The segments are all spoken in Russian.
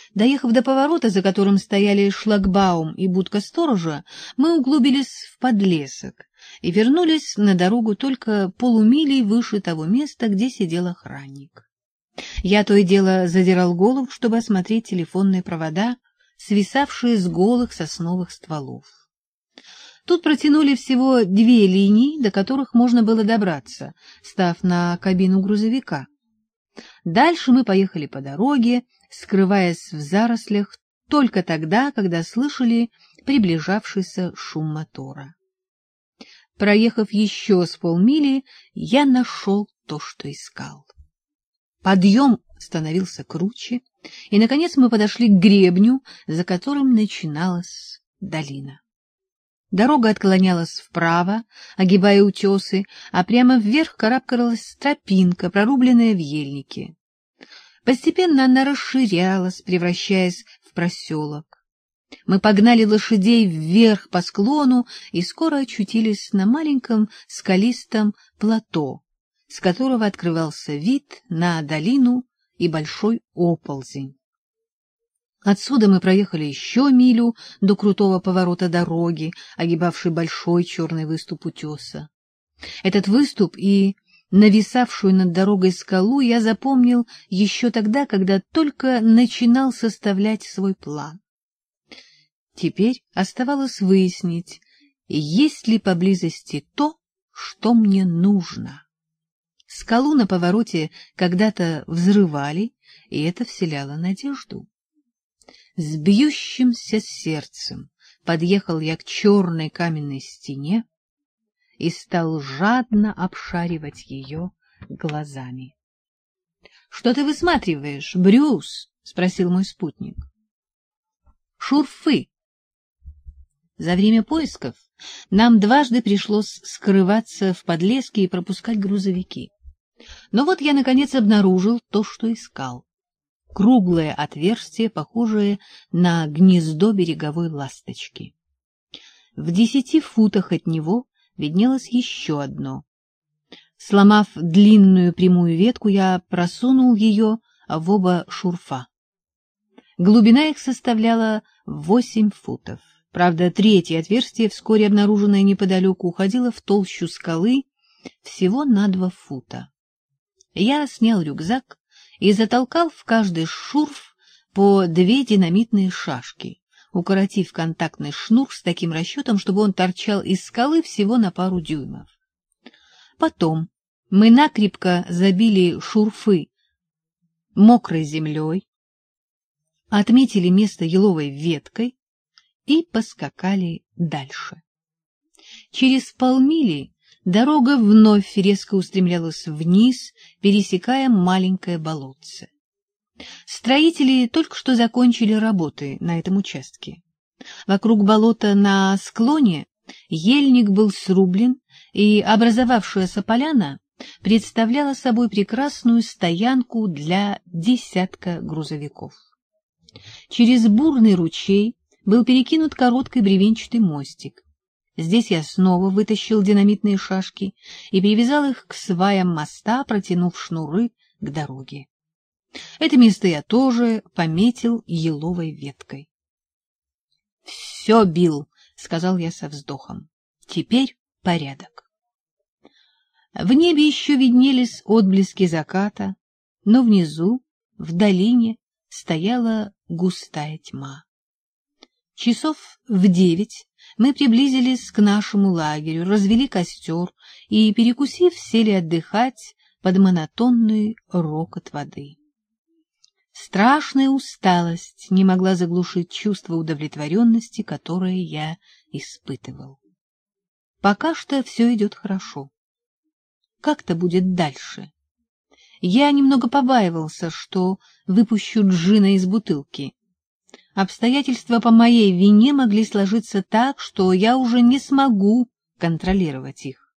Доехав до поворота, за которым стояли шлагбаум и будка сторожа, мы углубились в подлесок и вернулись на дорогу только полумилей выше того места, где сидел охранник. Я то и дело задирал голову, чтобы осмотреть телефонные провода, свисавшие с голых сосновых стволов. Тут протянули всего 2 линии, до которых можно было добраться, став на кабину грузовика. Дальше мы поехали по дороге, скрываясь в зарослях только тогда, когда слышали приближавшийся шум мотора. Проехав еще с полмили, я нашел то, что искал. Подъем становился круче, и, наконец, мы подошли к гребню, за которым начиналась долина. Дорога отклонялась вправо, огибая утесы, а прямо вверх карабкалась тропинка, прорубленная в ельнике. Постепенно она расширялась, превращаясь в проселок. Мы погнали лошадей вверх по склону и скоро очутились на маленьком скалистом плато, с которого открывался вид на долину и большой оползень. Отсюда мы проехали еще милю до крутого поворота дороги, огибавшей большой черный выступ утеса. Этот выступ и нависавшую над дорогой скалу я запомнил еще тогда, когда только начинал составлять свой план. Теперь оставалось выяснить, есть ли поблизости то, что мне нужно. Скалу на повороте когда-то взрывали, и это вселяло надежду. С бьющимся сердцем подъехал я к черной каменной стене и стал жадно обшаривать ее глазами. — Что ты высматриваешь, Брюс? — спросил мой спутник. — Шурфы. За время поисков нам дважды пришлось скрываться в подлеске и пропускать грузовики. Но вот я, наконец, обнаружил то, что искал. Круглое отверстие, похожее на гнездо береговой ласточки. В 10 футах от него виднелось еще одно. Сломав длинную прямую ветку, я просунул ее в оба шурфа. Глубина их составляла 8 футов. Правда, третье отверстие, вскоре обнаруженное неподалеку, уходило в толщу скалы всего на 2 фута. Я снял рюкзак и затолкал в каждый шурф по 2 динамитные шашки, укоротив контактный шнур с таким расчетом, чтобы он торчал из скалы всего на пару дюймов. Потом мы накрепко забили шурфы мокрой землей, отметили место еловой веткой и поскакали дальше. Через полмили дорога вновь резко устремлялась вниз, пересекая маленькое болотце. Строители только что закончили работы на этом участке. Вокруг болота на склоне ельник был срублен, и образовавшаяся поляна представляла собой прекрасную стоянку для десятка грузовиков. Через бурный ручей был перекинут короткий бревенчатый мостик. Здесь я снова вытащил динамитные шашки и привязал их к сваям моста, протянув шнуры к дороге. Это место я тоже пометил еловой веткой. — Все, Билл, — сказал я со вздохом, — теперь порядок. В небе еще виднелись отблески заката, но внизу, в долине, стояла густая тьма. Часов в 9 мы приблизились к нашему лагерю, развели костер и, перекусив, сели отдыхать под монотонный рокот воды. Страшная усталость не могла заглушить чувство удовлетворенности, которое я испытывал. Пока что все идет хорошо. Как-то будет дальше. Я немного побаивался, что выпущу джина из бутылки. Обстоятельства по моей вине могли сложиться так, что я уже не смогу контролировать их.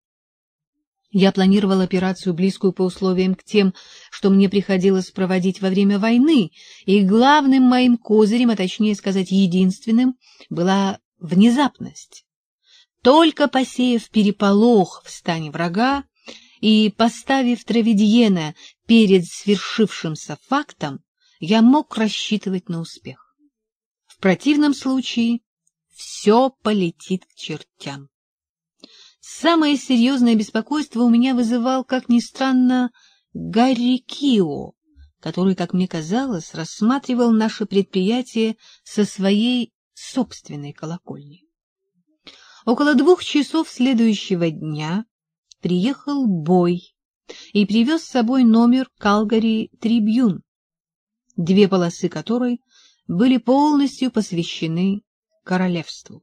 Я планировал операцию, близкую по условиям к тем, что мне приходилось проводить во время войны, и главным моим козырем, а точнее сказать единственным, была внезапность. Только посеяв переполох в стане врага и поставив Травидьена перед свершившимся фактом, я мог рассчитывать на успех. В противном случае все полетит к чертям. Самое серьезное беспокойство у меня вызывал, как ни странно, Гарри Кио, который, как мне казалось, рассматривал наше предприятие со своей собственной колокольни. Около 2 часов следующего дня приехал Бой и привез с собой номер «Калгари Трибьюн», 2 полосы которой были полностью посвящены королевству.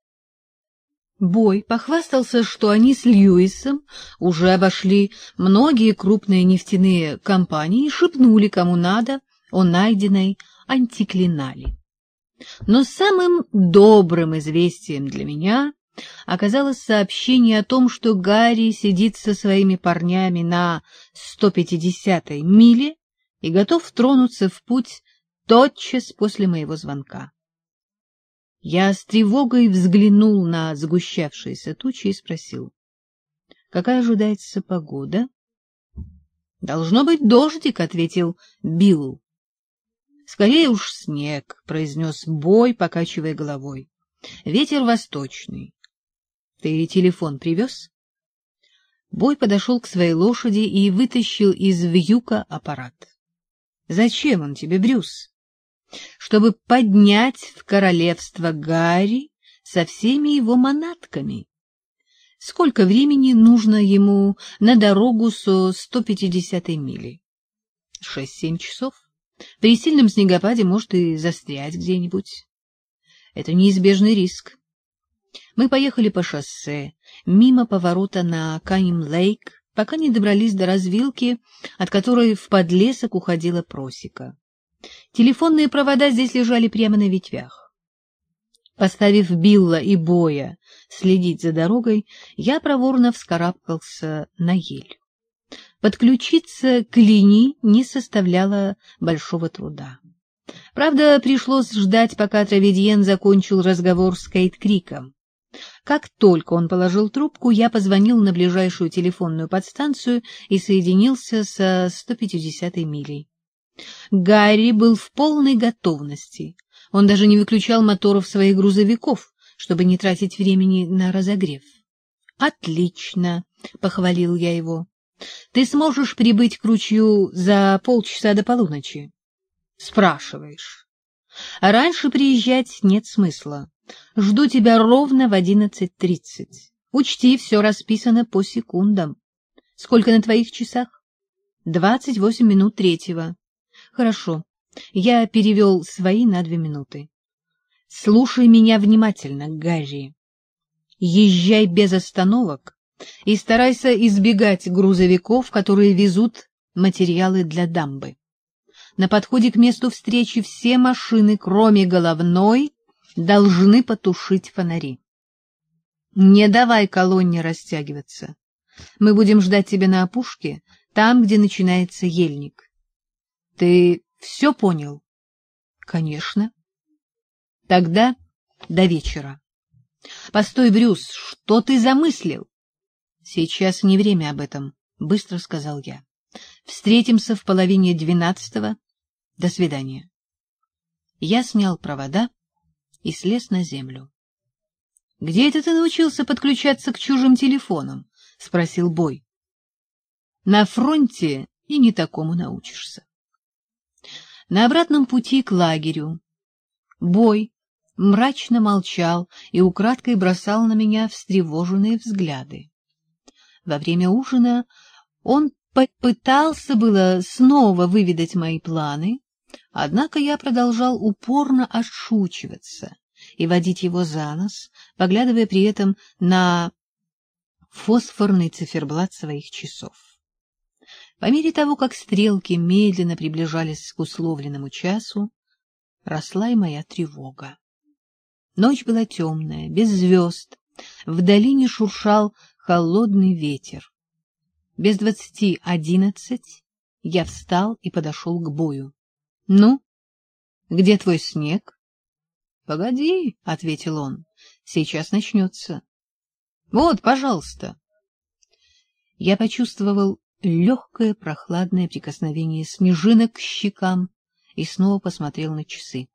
Бой похвастался, что они с Льюисом уже обошли многие крупные нефтяные компании и шепнули кому надо о найденной антиклинале. Но самым добрым известием для меня оказалось сообщение о том, что Гарри сидит со своими парнями на 150-й миле и готов тронуться в путь тотчас после моего звонка. Я с тревогой взглянул на сгущавшиеся тучи и спросил: «Какая ожидается погода?» «Должно быть дождик», — ответил Билл. «Скорее уж снег», — произнес Бой, покачивая головой. «Ветер восточный. Ты телефон привез?» Бой подошел к своей лошади и вытащил из вьюка аппарат. «Зачем он тебе, Брюс?» «Чтобы поднять в королевство Гарри со всеми его манатками. Сколько времени нужно ему на дорогу со 150-й мили?» 6-7 часов. При сильном снегопаде может и застрять где-нибудь. Это неизбежный риск. Мы поехали по шоссе, мимо поворота на Канем-Лейк, пока не добрались до развилки, от которой в подлесок уходила просека. Телефонные провода здесь лежали прямо на ветвях. Поставив Билла и Боя следить за дорогой, я проворно вскарабкался на ель. Подключиться к линии не составляло большого труда. Правда, пришлось ждать, пока Траведьен закончил разговор с Кейт-Криком. Как только он положил трубку, я позвонил на ближайшую телефонную подстанцию и соединился со 150-й милей. Гарри был в полной готовности. Он даже не выключал моторов своих грузовиков, чтобы не тратить времени на разогрев. «Отлично!» — похвалил я его. «Ты сможешь прибыть к ручью за полчаса до полуночи?» «Спрашиваешь. Раньше приезжать нет смысла. Жду тебя ровно в 11:30. Учти, все расписано по секундам. Сколько на твоих часах?» 28 минут 3. Хорошо. Я перевел свои на 2 минуты. Слушай меня внимательно, Гарри. Езжай без остановок и старайся избегать грузовиков, которые везут материалы для дамбы. На подходе к месту встречи все машины, кроме головной, должны потушить фонари. Не давай колонне растягиваться. Мы будем ждать тебя на опушке, там, где начинается ельник. Ты все понял? Конечно. Тогда до вечера. Постой, Брюс, что ты замыслил? Сейчас не время об этом, быстро сказал я. Встретимся в 11:30. До свидания. Я снял провода и слез на землю. — Где это ты научился подключаться к чужим телефонам? — спросил Бой. — На фронте и не такому научишься. На обратном пути к лагерю Бой мрачно молчал и украдкой бросал на меня встревоженные взгляды. Во время ужина он попытался было снова выведать мои планы, однако я продолжал упорно отшучиваться и водить его за нос, поглядывая при этом на фосфорный циферблат своих часов. По мере того, как стрелки медленно приближались к условленному часу, росла и моя тревога. Ночь была темная, без звезд, в долине шуршал холодный ветер. Без 10:11 я встал и подошел к Бою. — Ну, где твой снег? — Погоди, — ответил он, — сейчас начнется. — Вот, пожалуйста. Я почувствовал легкое прохладное прикосновение снежинок к щекам и снова посмотрел на часы.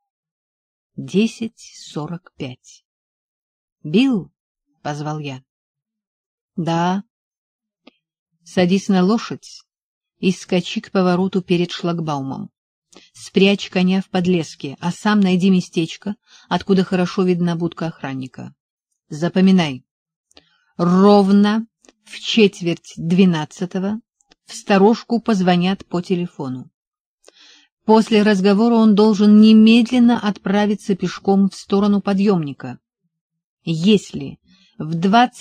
10:45. «Билл», — позвал я. «Да». «Садись на лошадь и скачи к повороту перед шлагбаумом. Спрячь коня в подлеске, а сам найди местечко, откуда хорошо видна будка охранника. Запоминай. Ровно в 11:45 в сторожку позвонят по телефону. После разговора он должен немедленно отправиться пешком в сторону подъемника. Если в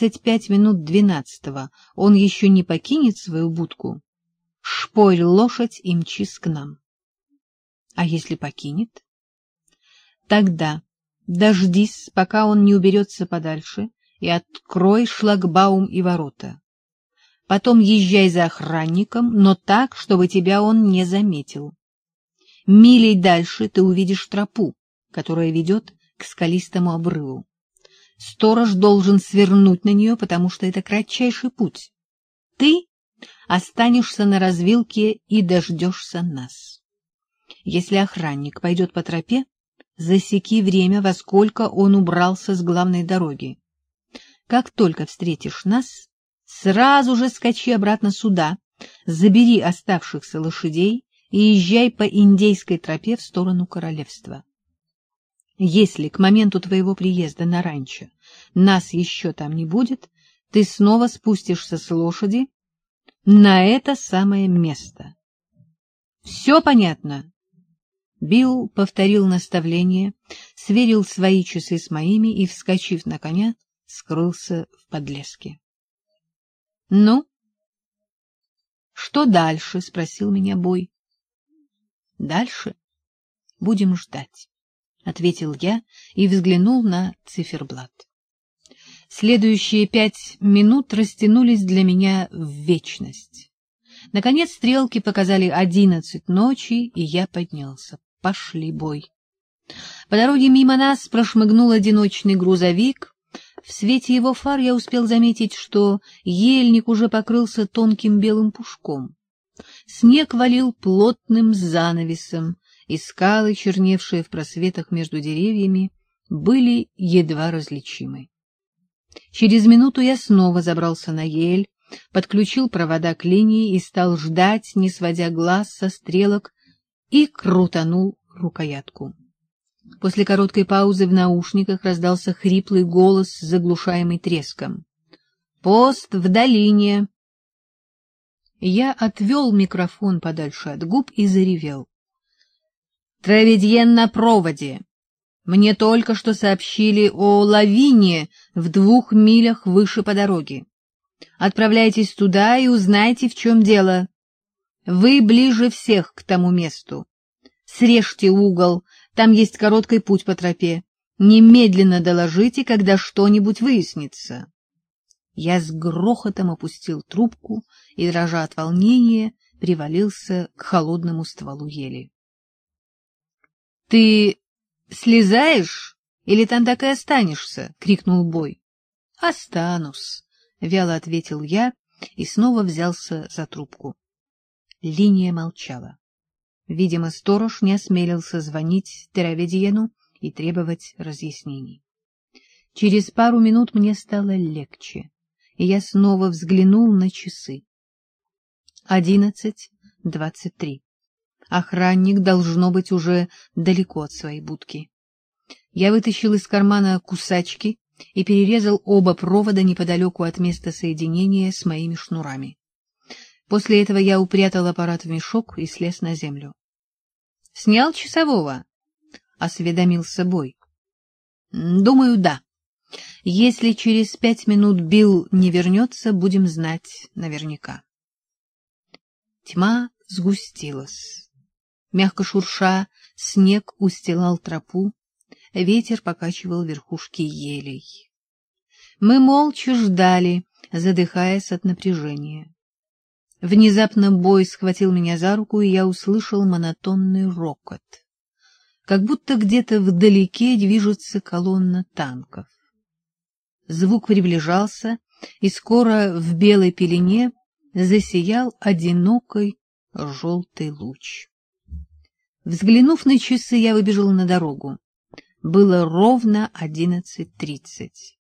12:25 он еще не покинет свою будку, шпорь лошадь и мчись к нам. А если покинет? Тогда дождись, пока он не уберется подальше, и открой шлагбаум и ворота. Потом езжай за охранником, но так, чтобы тебя он не заметил. Милей дальше ты увидишь тропу, которая ведет к скалистому обрыву. Сторож должен свернуть на нее, потому что это кратчайший путь. Ты останешься на развилке и дождешься нас. Если охранник пойдет по тропе, засеки время, во сколько он убрался с главной дороги. Как только встретишь нас, сразу же скачи обратно сюда, забери оставшихся лошадей и езжай по Индейской тропе в сторону королевства. Если к моменту твоего приезда на ранчо нас еще там не будет, ты снова спустишься с лошади на это самое место. Все понятно?» Билл повторил наставление, сверил свои часы с моими и, вскочив на коня, скрылся в подлеске. — Ну? — Что дальше? — спросил меня Бой. — Дальше будем ждать, — ответил я и взглянул на циферблат. Следующие 5 минут растянулись для меня в вечность. Наконец стрелки показали 11 ночи, и я поднялся. Пошли, Бой. По дороге мимо нас прошмыгнул одиночный грузовик. В свете его фар я успел заметить, что ельник уже покрылся тонким белым пушком. Снег валил плотным занавесом, и скалы, черневшие в просветах между деревьями, были едва различимы. Через минуту я снова забрался на ель, подключил провода к линии и стал ждать, не сводя глаз со стрелок, и крутанул рукоятку. После короткой паузы в наушниках раздался хриплый голос, заглушаемый треском. «Пост в долине!» Я отвел микрофон подальше от губ и заревел. «Траведьен на проводе! Мне только что сообщили о лавине в 2 милях выше по дороге. Отправляйтесь туда и узнайте, в чем дело. Вы ближе всех к тому месту. Срежьте угол, там есть короткий путь по тропе. Немедленно доложите, когда что-нибудь выяснится». Я с грохотом опустил трубку и, дрожа от волнения, привалился к холодному стволу ели. — Ты слезаешь или там так и останешься? — крикнул Бой. — Останусь, — вяло ответил я и снова взялся за трубку. Линия молчала. Видимо, сторож не осмелился звонить Тераведьену и требовать разъяснений. Через пару минут мне стало легче, и я снова взглянул на часы. 11:23. Охранник должно быть уже далеко от своей будки. Я вытащил из кармана кусачки и перерезал оба провода неподалеку от места соединения с моими шнурами. После этого я упрятал аппарат в мешок и слез на землю. — Снял часового? — осведомился Бой. — Думаю, да. Если через 5 минут Билл не вернется, будем знать наверняка. Тьма сгустилась. Мягко шурша, снег устилал тропу, ветер покачивал верхушки елей. Мы молча ждали, задыхаясь от напряжения. Внезапно Бой схватил меня за руку, и я услышал монотонный рокот. Как будто где-то вдалеке движется колонна танков. Звук приближался, и скоро в белой пелене засиял одинокий желтый луч. Взглянув на часы, я выбежал на дорогу. Было ровно 11:30.